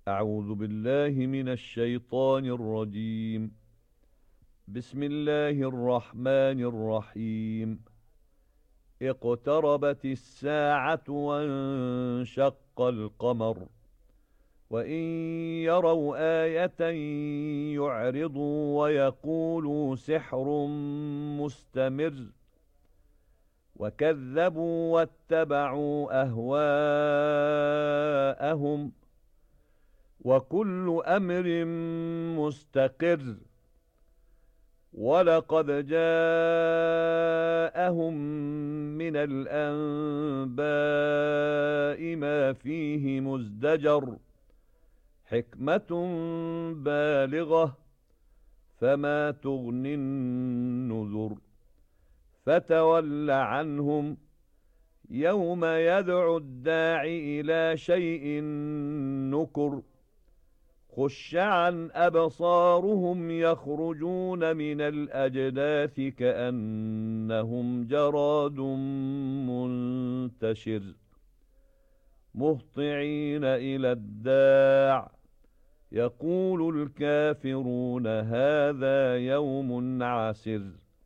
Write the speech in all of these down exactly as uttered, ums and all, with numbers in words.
أعوذ بالله من الشيطان الرجيم. بسم الله الرحمن الرحيم. اقتربت الساعة وانشق القمر، وإن يروا آية يعرضوا ويقولوا سحر مستمر، وكذبوا واتبعوا أهواءهم، وكل أمر مستقر. ولقد جاءهم من الأنباء ما فيه مزدجر، حكمة بالغة، فما تغني النذر. فتول عنهم يوم يدعو الداع إلى شيء نكر. خش عن أبصارهم يخرجون من الأجداث كأنهم جراد منتشر، مهطعين إلى الداع يقول الكافرون هذا يوم عسر.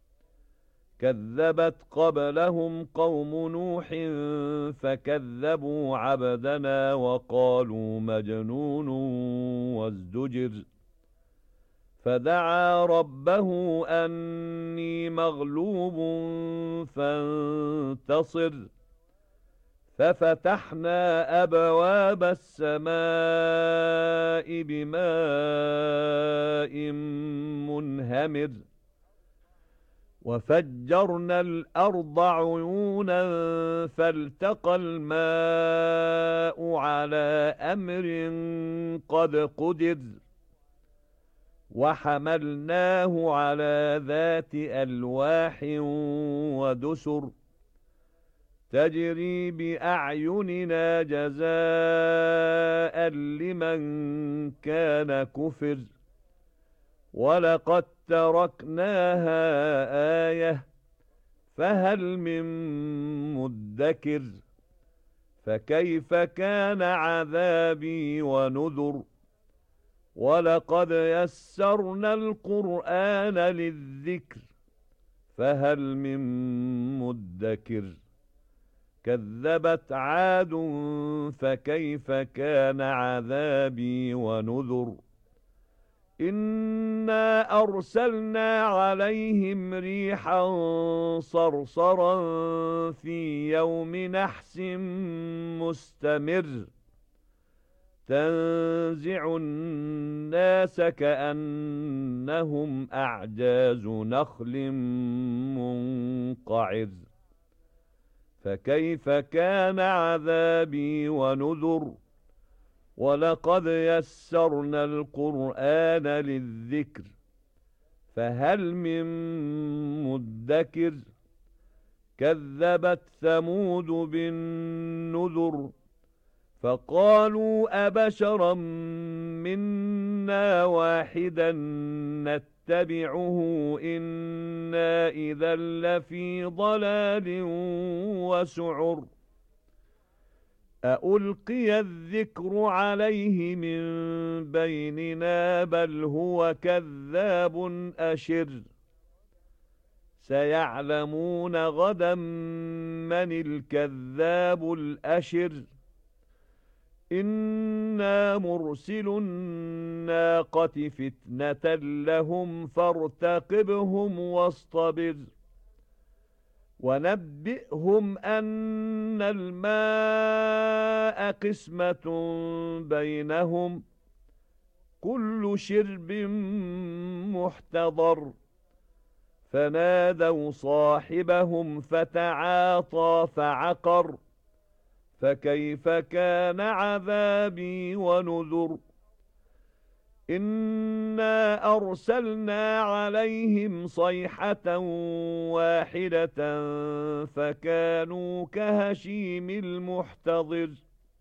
كذبت قبلهم قوم نوح فكذبوا عبدنا وقالوا مجنون وازدجر. فدعا ربه أني مغلوب فانتصر. ففتحنا أبواب السماء بماء منهمر، وفجرنا الأرض عيونا فالتقى الماء على أمر قد قدر. وحملناه على ذات ألواح ودسر، تجري بأعيننا جزاء لمن كان كفر. ولقد تركناها آية فهل من مدكر. فكيف كان عذابي ونذر. ولقد يسرنا القرآن للذكر فهل من مدكر. كذبت عاد فكيف كان عذابي ونذر. إنا أرسلنا عليهم ريحا صرصرا في يوم نحس مستمر، تنزع الناس كأنهم أعجاز نخل منقعر. فكيف كان عذابي ونذر. ولقد يسرنا القرآن للذكر فهل من مدكر. كذبت ثمود بالنذر فقالوا أبشرا منا واحدا نتبعه إنا إذا لفي ضلال وسعر. أألقي الذكر عليه من بيننا بل هو كذاب أشر. سيعلمون غدا من الكذاب الأشر. إنا مرسل الناقة فتنة لهم فارتقبهم واصطبر. ونبئهم أن الماء قسمة بينهم كل شرب محتضر. فنادوا صاحبهم فتعاطى فعقر. فكيف كان عذابي ونذر. إنا أرسلنا عليهم صيحة واحدة فكانوا كهشيم المحتضر.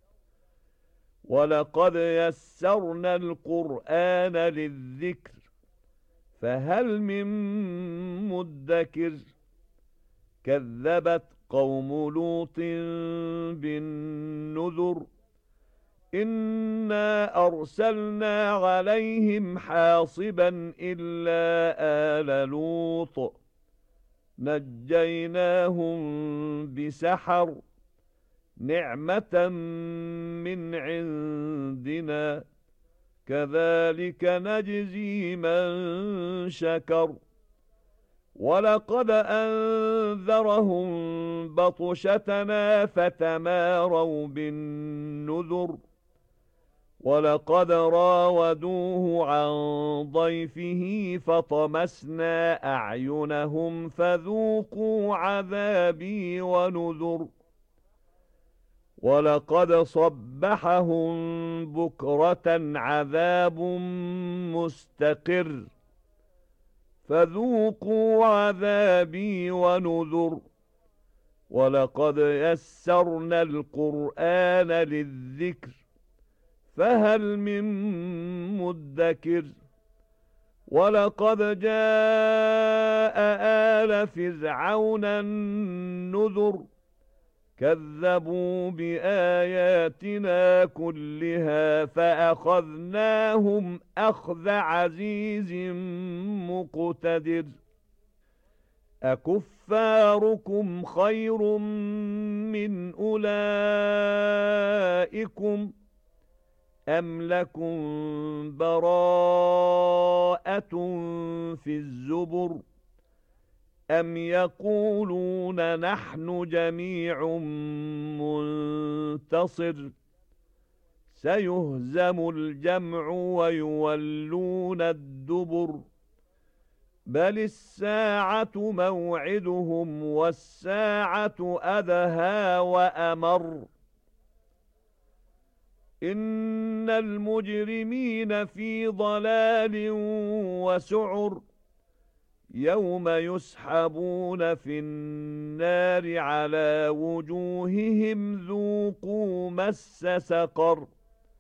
ولقد يسرنا القرآن للذكر فهل من مدكر. كذبت قوم لوط بالنذر إِنَّا أَرْسَلْنَا عَلَيْهِمْ حَاصِبًا إِلَّا آلَ لُوطٍ نَجَّيْنَاهُمْ بِسَحَرٍ نِعْمَةً مِنْ عِنْدِنَا كَذَلِكَ نَجْزِي مَنْ شَكَرَ وَلَقَدْ أَنذَرَهُمْ بَطْشَتَنَا فَتَمَارَوْا بِالنُّذُرِ وَلَقَدْ رَاوَدُوهُ عَنْ ضَيْفِهِ فَطَمَسْنَا أَعْيُنَهُمْ فَذُوقُوا عَذَابِي وَنُذُرِ وَلَقَدْ صَبَّحَهُم بُكْرَةً عَذَابٌ مُسْتَقِرٌّ فَذُوقُوا عَذَابِي وَنُذُرِ وَلَقَدْ يَسَّرْنَا الْقُرْآنَ لِلذِّكْرِ فَهَلْ مِن مُّدَّكِرٍ وَلَقَدْ جَاءَ آلَ فِرْعَوْنَ النُّذُرُ كَذَّبُوا بِآيَاتِنَا كُلِّهَا فَأَخَذْنَاهُمْ أَخْذَ عَزِيزٍ مُقْتَدِرٍ أَكُفَّارُكُمْ خَيْرٌ مِّنْ أُولَئِكُمْ أَمْ لَكُمْ بَرَاءَةٌ فِي الزُّبُرِ أَمْ يَقُولُونَ نَحْنُ جَمِيعٌ مُنْتَصِرٌ سَيُهْزَمُ الْجَمْعُ وَيُوَلُّونَ الدُّبُرَ بَلِ السَّاعَةُ مَوْعِدُهُمْ وَالسَّاعَةُ أَدْهَى وَأَمَرُّ إِنَّ الْمُجْرِمِينَ فِي ضَلَالٍ وَسُعُرٍ يَوْمَ يُسْحَبُونَ فِي النَّارِ عَلَى وُجُوهِهِمْ ذُوقُوا مَسَّ سَقَرَ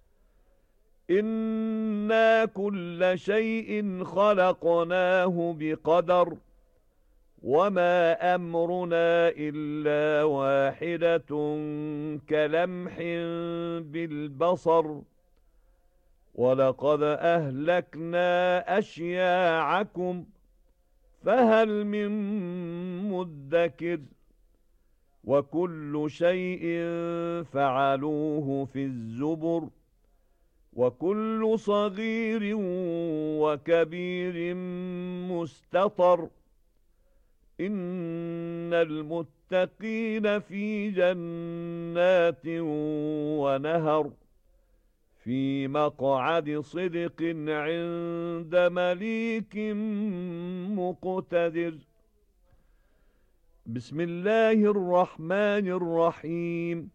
إِنَّا كُلَّ شَيْءٍ خَلَقْنَاهُ بِقَدَرٍ وَمَا أَمْرُنَا إِلَّا وَاحِدَةٌ كَلَمْحٍ بِالْبَصَرِ وَلَقَدْ أَهْلَكْنَا أَشْيَاعَكُمْ فَهَلْ مِن مُّدَّكِرٍ وَكُلُّ شَيْءٍ فَعَلُوهُ فِي الزُّبُرِ وَكُلُّ صَغِيرٍ وَكَبِيرٍ مُسْتَطَرٍ إِنَّ الْمُتَّقِينَ فِي جَنَّاتٍ وَنَهَرٍ في مقعد صدق عند مليك مقتدر بسم الله الرحمن الرحيم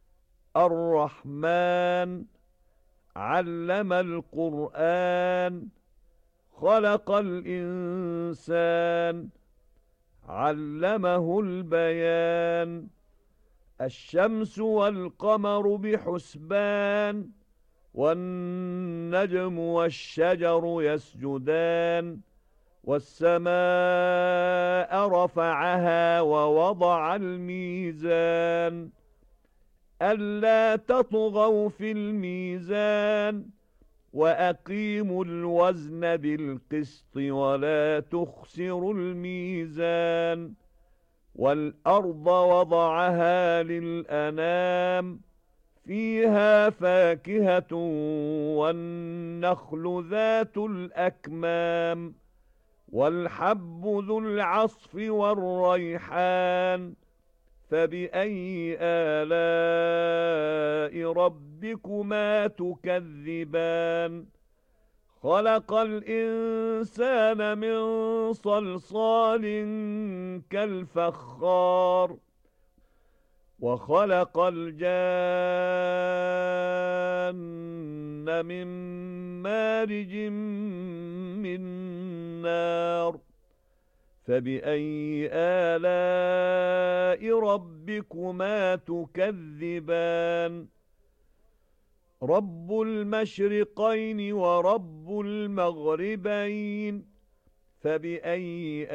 الرحمن علم القرآن خلق الإنسان علمه البيان الشمس والقمر بحسبان وَالنَّجْمُ وَالشَّجَرُ يَسْجُدَانِ وَالسَّمَاءَ رَفَعَهَا وَوَضَعَ الْمِيزَانَ أَلَّا تَطْغَوْا فِي الْمِيزَانِ وَأَقِيمُوا الْوَزْنَ بِالْقِسْطِ وَلَا تُخْسِرُوا الْمِيزَانَ وَالْأَرْضَ وَضَعَهَا لِلْأَنَامِ فِيهَا فَاكِهَةٌ وَالنَّخْلُ ذَاتُ الْأَكْمَامِ وَالْحَبُّ ذُو الْعَصْفِ وَالرَّيْحَانُ فَبِأَيِّ آلَاءِ رَبِّكُمَا تُكَذِّبَانِ خَلَقَ الْإِنسَانَ مِنْ صَلْصَالٍ كَالْفَخَّارِ وَخَلَقَ الْجَانَّ مِنْ مَارِجٍ مِنْ نَارٍ فَبِأَيِّ آلَاءِ رَبِّكُمَا تُكَذِّبَانِ رَبُّ الْمَشْرِقَيْنِ وَرَبُّ الْمَغْرِبَيْنِ فَبِأَيِّ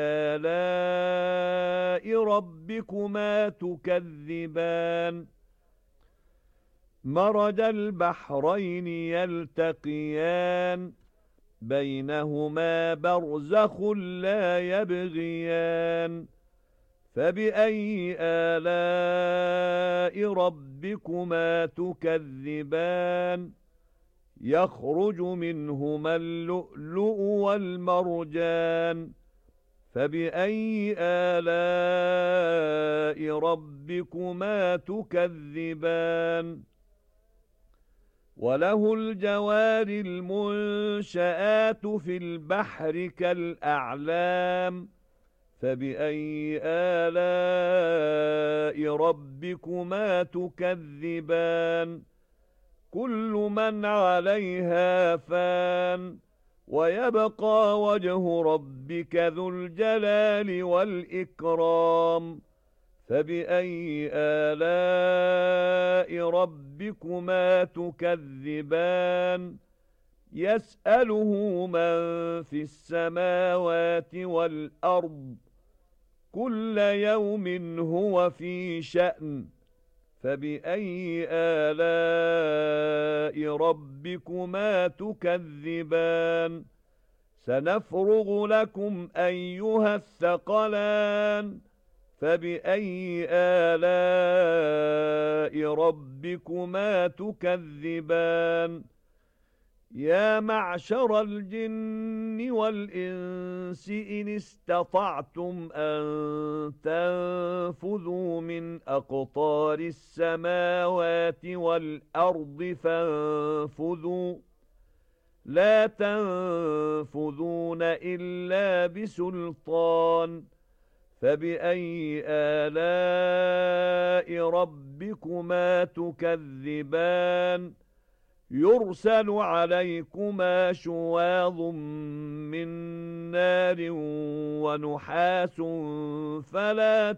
آلَاءِ رَبِّكُمَا تُكَذِّبَانِ مرج البحرين يلتقيان بينهما برزخ لا يبغيان فبأي آلاء ربكما تكذبان يخرج منهما اللؤلؤ والمرجان فبأي آلاء ربكما تكذبان وله الجوار المنشآت في البحر كالأعلام فبأي آلاء ربكما تكذبان كل من عليها فان ويبقى وجه ربك ذو الجلال والإكرام فبأي آلاء ربكما تكذبان يسأله من في السماوات والأرض كل يوم هو في شأن فبأي آلاء ربكما تكذبان سنفرغ لكم أيها الثقلان فبأي آلاء ربكما تكذبان يا معشر الجن والإنس إن استطعتم أن تنفذوا من أقطار السماوات والأرض فانفذوا لا تنفذون إلا بسلطان فبأي آلاء ربكما تكذبان يرسل عليكما شواظ من نار ونحاس فلا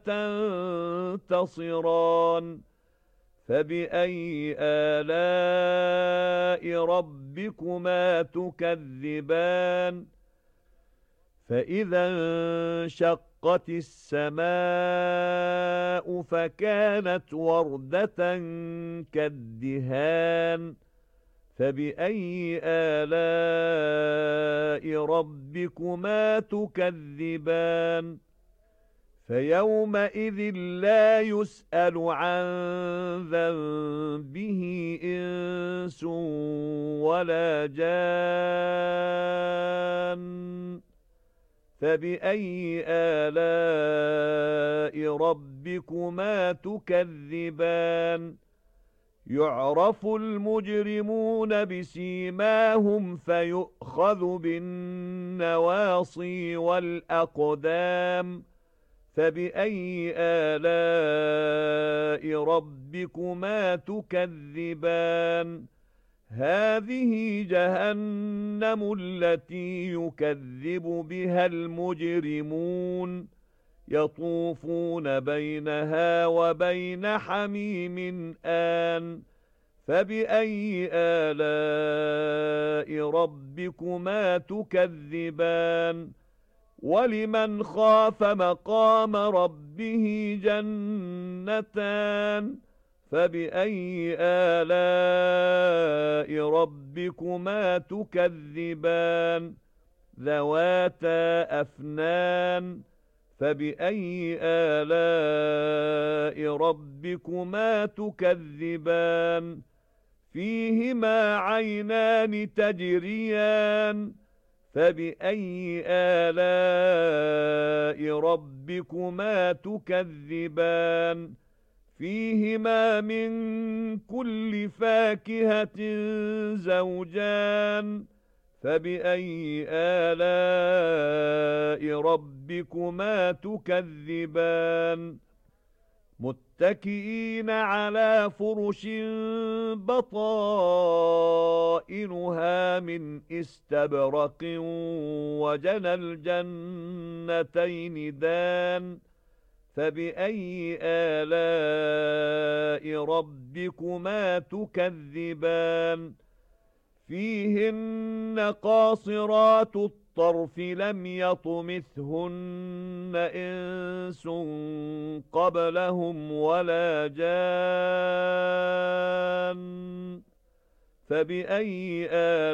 تنتصران فبأي آلاء ربكما تكذبان فإذا انشقت السماء فكانت وردة كالدهان فبأي آلاء ربكما تكذبان فيومئذ لا يسأل عن ذنبه إنس ولا جان فبأي آلاء ربكما تكذبان يعرف المجرمون بسيماهم فيؤخذ بالنواصي والأقدام فبأي آلاء ربكما تكذبان هذه جهنم التي يكذب بها المجرمون يطوفون بينها وبين حميم آن فبأي آلاء ربكما تكذبان ولمن خاف مقام ربه جنتان فبأي آلاء ربكما تكذبان ذواتا أفنان فبأي آلاء ربكما تكذبان فيهما عينان تجريان فبأي آلاء ربكما تكذبان فيهما من كل فاكهة زوجان فبأي آلاء ربكما تكذبان متكئين على فرش بطائنها من استبرق وجنى الجنتين دان فبأي آلاء ربكما تكذبان فيهن قاصرات الطرف الطرف لم يطمثهن إنس قبلهم ولا جان فبأي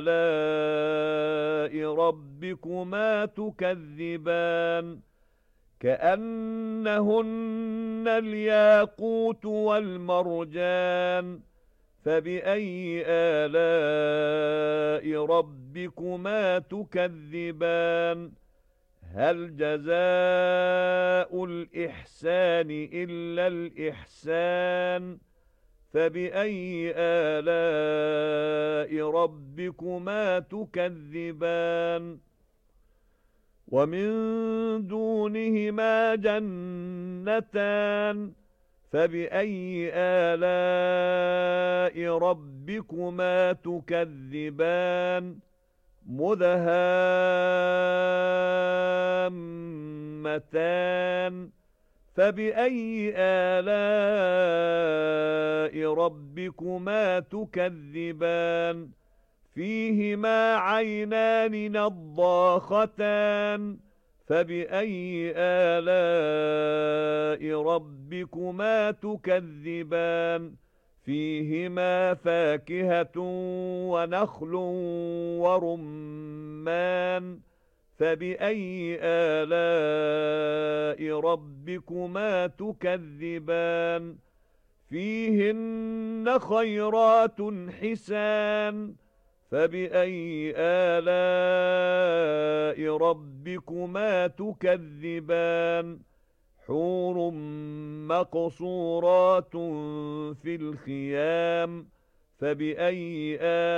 آلاء ربكما تكذبان كأنهن الياقوت والمرجان فبأي آلاء ربكما تكذبان هل جزاء الإحسان إلا الإحسان فبأي آلاء ربكما تكذبان ومن دونهما جنتان فبأي آلاء ربكما تكذبان مدهامتان فبأي آلاء ربكما تكذبان فيهما عينان نضاختان فبأي آلاء ربكما تكذبان فيهما فاكهة ونخل ورمان فبأي آلاء ربكما تكذبان فيهن خيرات حسان فبأي آلاء ربكما تكذبان حور مقصورات في الخيام فبأي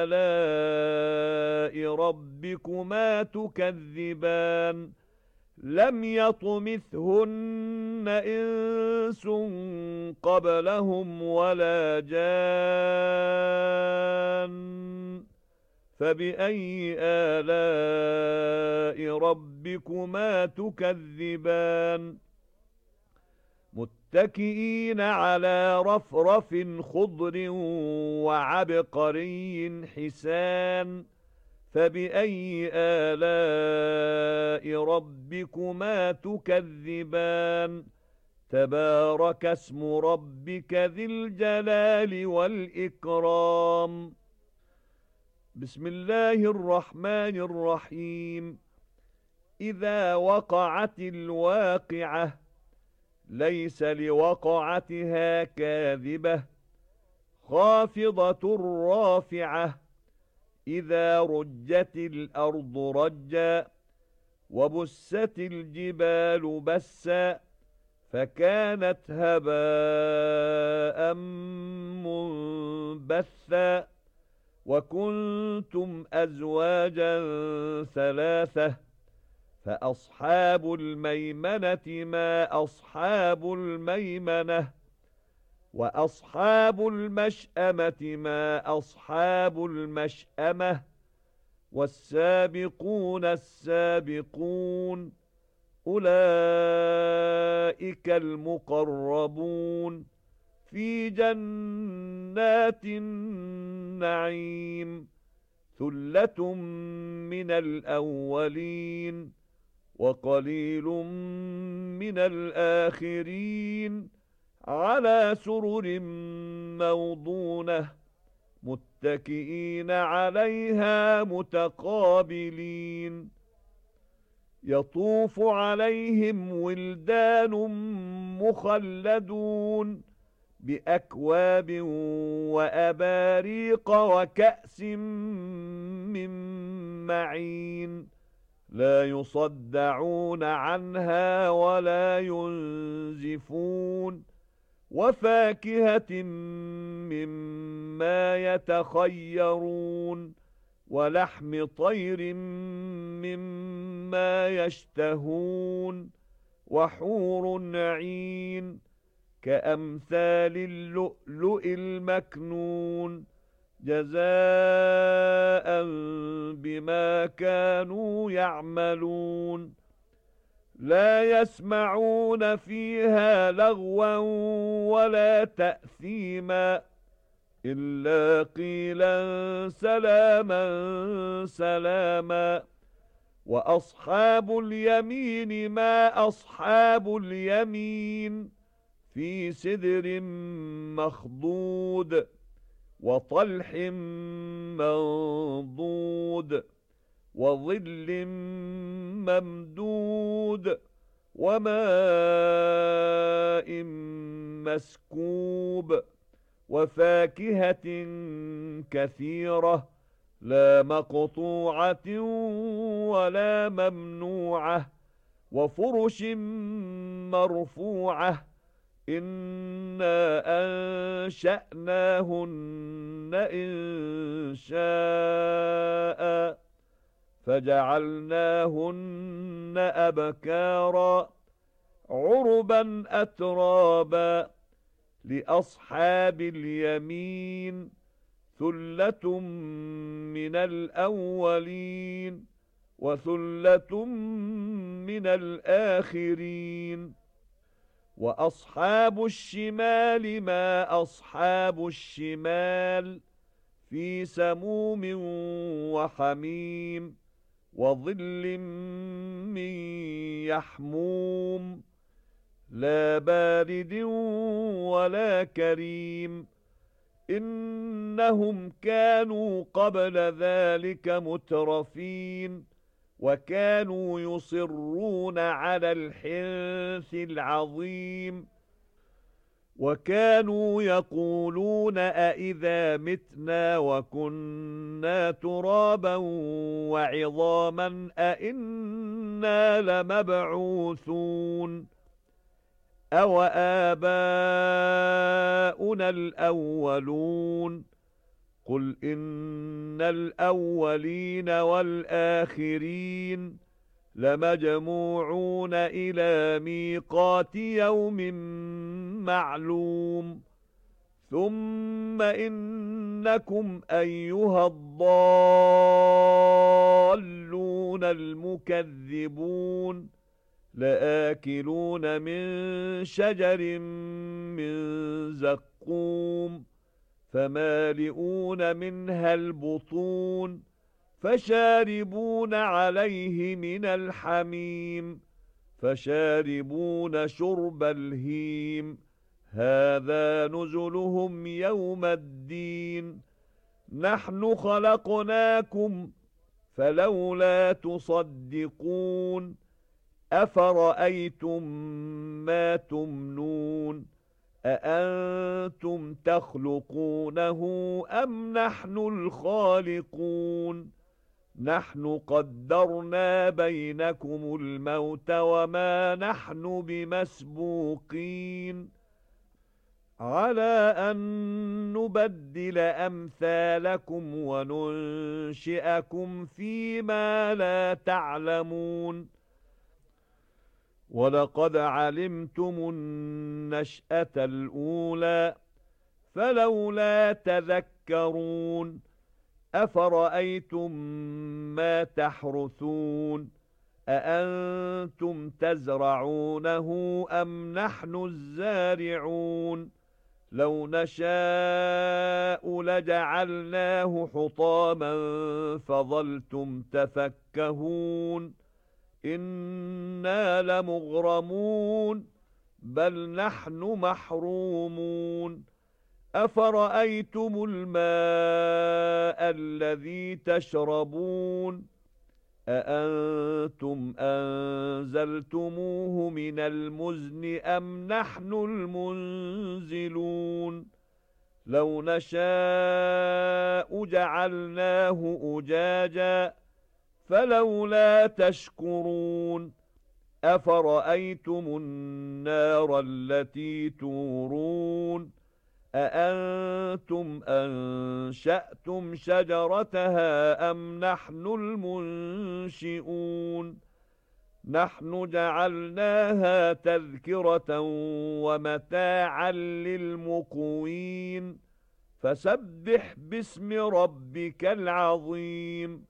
آلاء ربكما تكذبان لم يطمثهن إنس قبلهم ولا جان فبأي آلاء ربكما تكذبان متكئين على رفرف خضر وعبقري حسان فبأي آلاء ربكما تكذبان تبارك اسم ربك ذي الجلال والإكرام بسم الله الرحمن الرحيم إذا وقعت الواقعة ليس لوقعتها كاذبة خافضة رافعة إذا رجت الأرض رجا وبست الجبال بسا فكانت هباء منبثا وكنتم أزواجا ثلاثة فأصحاب الميمنة ما أصحاب الميمنة وأصحاب المشأمة ما أصحاب المشأمة والسابقون السابقون أولئك المقربون في جنات النعيم ثلة من الأولين وقليل من الآخرين على سرر موضونة متكئين عليها متقابلين يطوف عليهم ولدان مخلدون بأكواب وأباريق وكأس من معين لا يصدعون عنها ولا ينزفون وفاكهة مما يتخيرون ولحم طير مما يشتهون وحور عين كأمثال اللؤلؤ المكنون جزاء بما كانوا يعملون لا يسمعون فيها لغوا ولا تأثيما إلا قيلا سلاما سلاما وأصحاب اليمين ما أصحاب اليمين في سدر مخضود وطلح منضود وظل ممدود وماء مسكوب وفاكهة كثيرة لا مقطوعة ولا ممنوعة وفرش مرفوعة إنا أنشأناهن إن شاء فجعلناهن أبكارا عربا أترابا لأصحاب اليمين ثلة من الأولين وثلة من الآخرين وأصحاب الشمال ما أصحاب الشمال في سموم وحميم وظل من يحموم لا بارد ولا كريم إنهم كانوا قبل ذلك مترفين وكانوا يصرون على الحنث العظيم وكانوا يقولون أئذا متنا وكنا ترابا وعظاما أئنا لمبعوثون أو آباؤنا الأولون قل إن الأولين والآخرين لمجموعون إلى ميقات يوم معلوم ثم إنكم أيها الضالون المكذبون لآكلون من شجر من زقوم فمالئون منها البطون فشاربون عليه من الحميم فشاربون شرب الهيم هذا نزلهم يوم الدين نحن خلقناكم فلولا تصدقون أفرأيتم ما تمنون أأنتم تخلقونه أم نحن الخالقون نحن قدرنا بينكم الموت وما نحن بمسبوقين على أن نبدل أمثالكم وننشئكم فيما لا تعلمون ولقد علمتم النشأة الأولى فلولا تذكرون أفرأيتم ما تحرثون أأنتم تزرعونه أم نحن الزارعون لو نشاء لجعلناه حطاما فظلتم تفكهون إنا لمغرمون بل نحن محرومون أفرأيتم الماء الذي تشربون أأنتم أنزلتموه من المزن أم نحن المنزلون لو نشاء جعلناه أجاجا فلولا تشكرون أفرأيتم النار التي تورون أأنتم أنشأتم شجرتها أم نحن المنشئون نحن جعلناها تذكرة ومتاعا للمقوين فسبح باسم ربك العظيم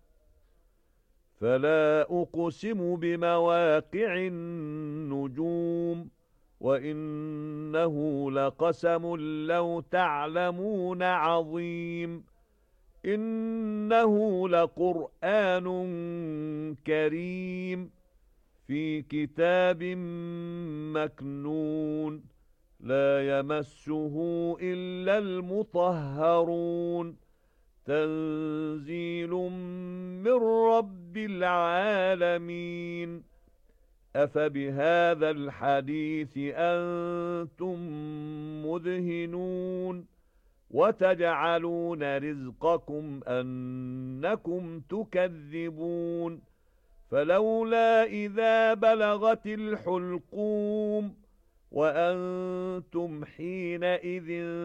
فلا أقسم بمواقع النجوم وإنه لقسم لو تعلمون عظيم إنه لقرآن كريم في كتاب مكنون لا يمسه إلا المطهرون تنزيل من رب العالمين أفبهذا الحديث أنتم مدهنون وتجعلون رزقكم أنكم تكذبون فلولا إذا بلغت الحلقوم وأنتم حينئذ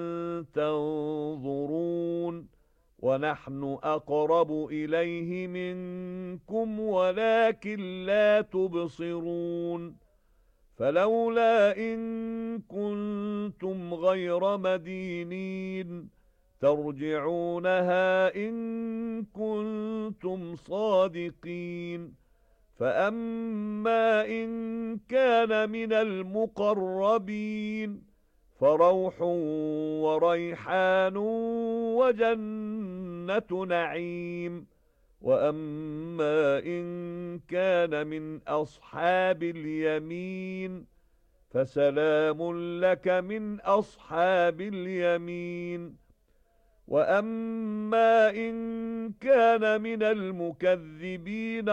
تنظرون ونحن أقرب إليه منكم ولكن لا تبصرون فلولا إن كنتم غير مدينين ترجعونها إن كنتم صادقين فأما إن كان من المقربين فروح وريحان وجنة نعيم وأما إن كان من أصحاب اليمين فسلام لك من أصحاب اليمين وأما إن كان من المكذبين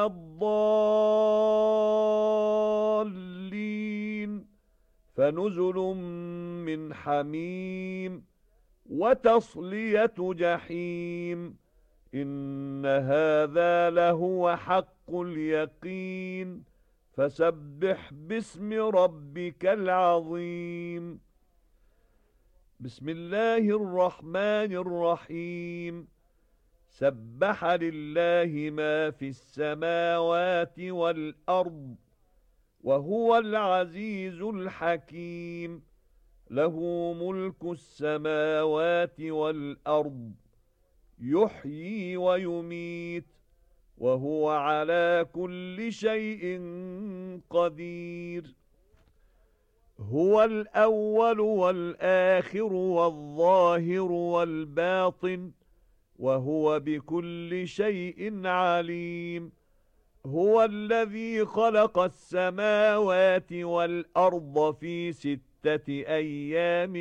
الضالين فنزل من حميم وتصلية جحيم إن هذا لهو حق اليقين فسبح باسم ربك العظيم بسم الله الرحمن الرحيم سبح لله ما في السماوات والأرض وهو العزيز الحكيم له ملك السماوات والأرض يحيي ويميت وهو على كل شيء قدير هو الأول والآخر والظاهر والباطن وهو بكل شيء عليم هو الذي خلق السماوات والأرض في ستة أيام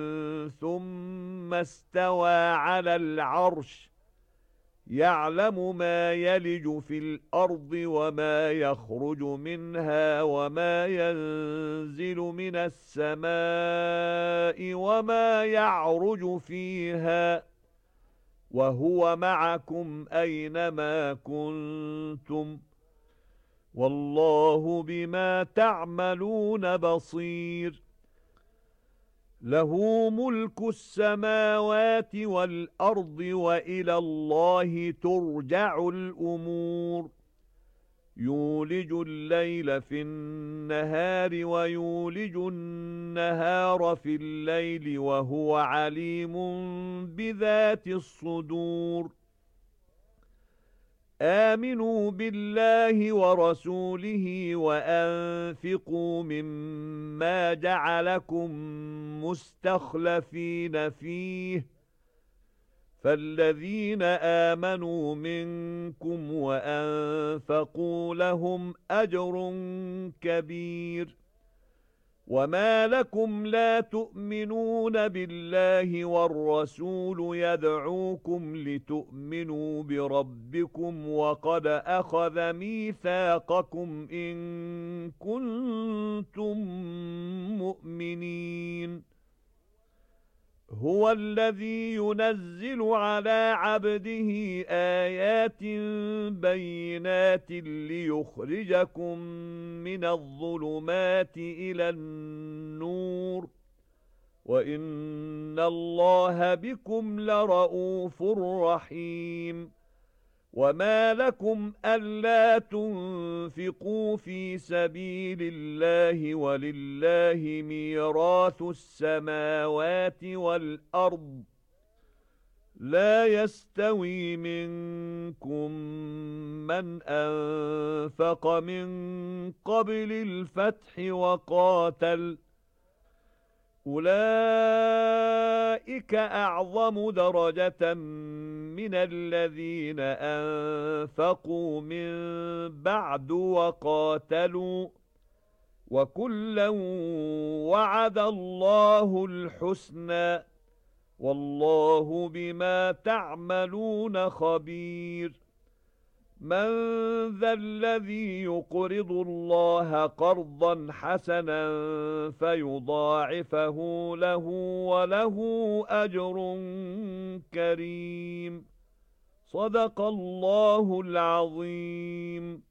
ثم استوى على العرش يعلم ما يلج في الأرض وما يخرج منها وما ينزل من السماء وما يعرج فيها وهو معكم أينما كنتم والله بما تعملون بصير له ملك السماوات والأرض وإلى الله ترجع الأمور يولج الليل في النهار ويولج النهار في الليل وهو عليم بذات الصدور آمنوا بالله ورسوله وأنفقوا مما جعلكم مستخلفين فيه فالذين آمنوا منكم وأنفقوا لهم أجر كبير وما لكم لا تؤمنون بالله والرسول يدعوكم لتؤمنوا بربكم وقد أخذ ميثاقكم إن كنتم مؤمنين هو الذي ينزل على عبده آيات بينات ليخرجكم من الظلمات إلى النور وإن الله بكم لرؤوف رحيم وما لكم ألا تنفقوا في سبيل الله ولله ميراث السماوات والأرض لا يستوي منكم من أنفق من قبل الفتح وقاتل أولئك أعظم درجة من الذين أنفقوا من بعد وقاتلوا وكلا وعد الله الحسنى والله بما تعملون خبير من ذا الذي يقرض الله قرضا حسنا فيضاعفه له وله أجر كريم صدق الله العظيم.